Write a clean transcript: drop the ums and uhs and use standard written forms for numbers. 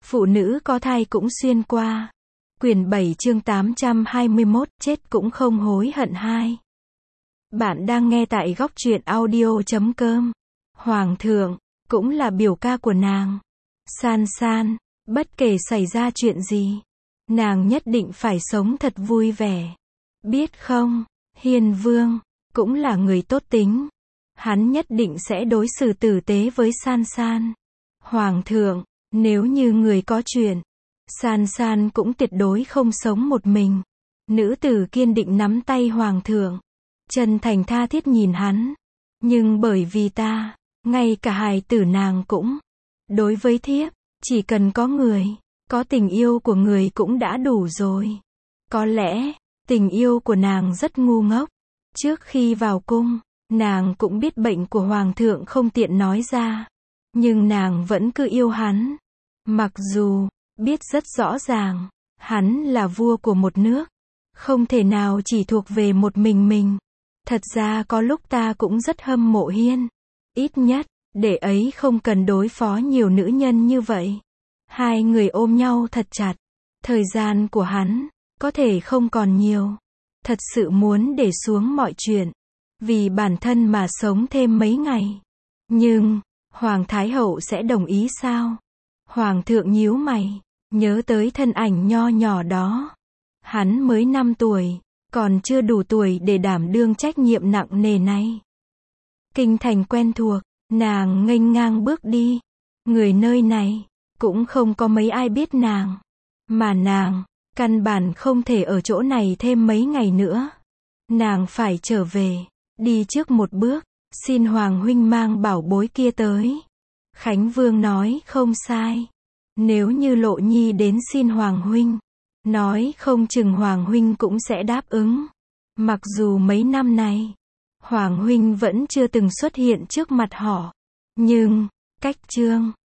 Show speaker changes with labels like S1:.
S1: Phụ nữ có thai cũng xuyên qua. Quyển 7 chương 821, chết cũng không hối hận 2. Bạn đang nghe tại góc truyện audio.com. Hoàng thượng, cũng là biểu ca của nàng. San San, bất kể xảy ra chuyện gì, nàng nhất định phải sống thật vui vẻ. Biết không, Hiền Vương, cũng là người tốt tính. Hắn nhất định sẽ đối xử tử tế với San San. Hoàng thượng, nếu như người có chuyện, San San cũng tuyệt đối không sống một mình. Nữ tử kiên định nắm tay Hoàng thượng, chân thành tha thiết nhìn hắn. Nhưng bởi vì ta, ngay cả hài tử nàng cũng. Đối với thiếp, chỉ cần có người, có tình yêu của người cũng đã đủ rồi. Có lẽ, tình yêu của nàng rất ngu ngốc. Trước khi vào cung, nàng cũng biết bệnh của Hoàng thượng không tiện nói ra. Nhưng nàng vẫn cứ yêu hắn. Mặc dù, biết rất rõ ràng, hắn là vua của một nước. Không thể nào chỉ thuộc về một mình. Thật ra có lúc ta cũng rất hâm mộ Hiên. Ít nhất, để ấy không cần đối phó nhiều nữ nhân như vậy. Hai người ôm nhau thật chặt. Thời gian của hắn, có thể không còn nhiều. Thật sự muốn để xuống mọi chuyện. Vì bản thân mà sống thêm mấy ngày. Nhưng, Hoàng Thái Hậu sẽ đồng ý sao? Hoàng thượng nhíu mày, nhớ tới thân ảnh nho nhỏ đó. Hắn mới 5 tuổi, còn chưa đủ tuổi để đảm đương trách nhiệm nặng nề này. Kinh thành quen thuộc, nàng nghênh ngang bước đi. Người nơi này, cũng không có mấy ai biết nàng. Mà nàng, căn bản không thể ở chỗ này thêm mấy ngày nữa. Nàng phải trở về, đi trước một bước, xin Hoàng huynh mang bảo bối kia tới. Khánh Vương nói không sai. Nếu như Lộ Nhi đến xin Hoàng huynh, nói không chừng Hoàng huynh cũng sẽ đáp ứng. Mặc dù mấy năm này, Hoàng huynh vẫn chưa từng xuất hiện trước mặt họ. Nhưng, cách trương,